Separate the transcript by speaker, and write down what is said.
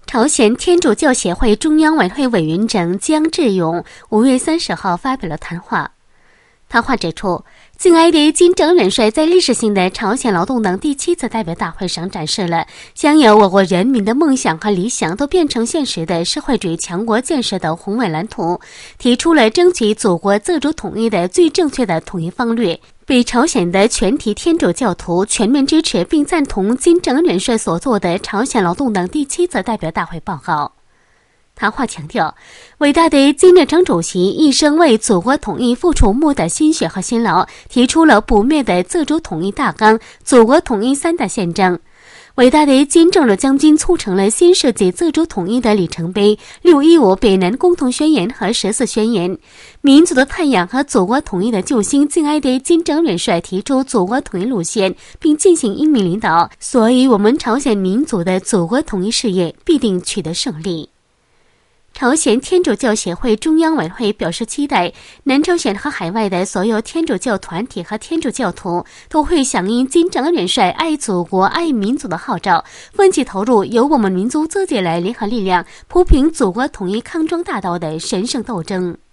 Speaker 1: 朝鲜天主教协会中央委员会委员长姜志勇5月30号发表了谈话。谈话指出，敬爱的金正恩元帅在历史性的朝鲜劳动党第7次代表大会上展示了将有我国人民的梦想和理想都变成现实的社会主义强国建设的宏伟蓝图，提出了争取祖国自主统一的最正确的统一方略，被朝鲜的全体天主教徒全面支持并赞同金正恩元帅所做的朝鲜劳动党第7次代表大会报告。谈话强调，伟大的金日成主席一生为祖国统一付出莫大心血和辛劳，提出了不灭的自主统一大纲、祖国统一3大宪章。伟大的金正日将军促成了新世纪自主统一的里程碑6.15北南共同宣言和14宣言。民族的太阳和祖国统一的救星敬爱的金正恩元帅提出祖国统一路线，并进行英明领导，所以我们朝鲜民族的祖国统一事业必定取得胜利。朝鲜天主教协会中央委员会表示期待，南朝鲜和海外的所有天主教团体和天主教徒都会响应金正恩元帅爱祖国、爱民族的号召，奋起投入由我们民族自己来联合力量，铺平祖国统一康庄大道的神圣斗争。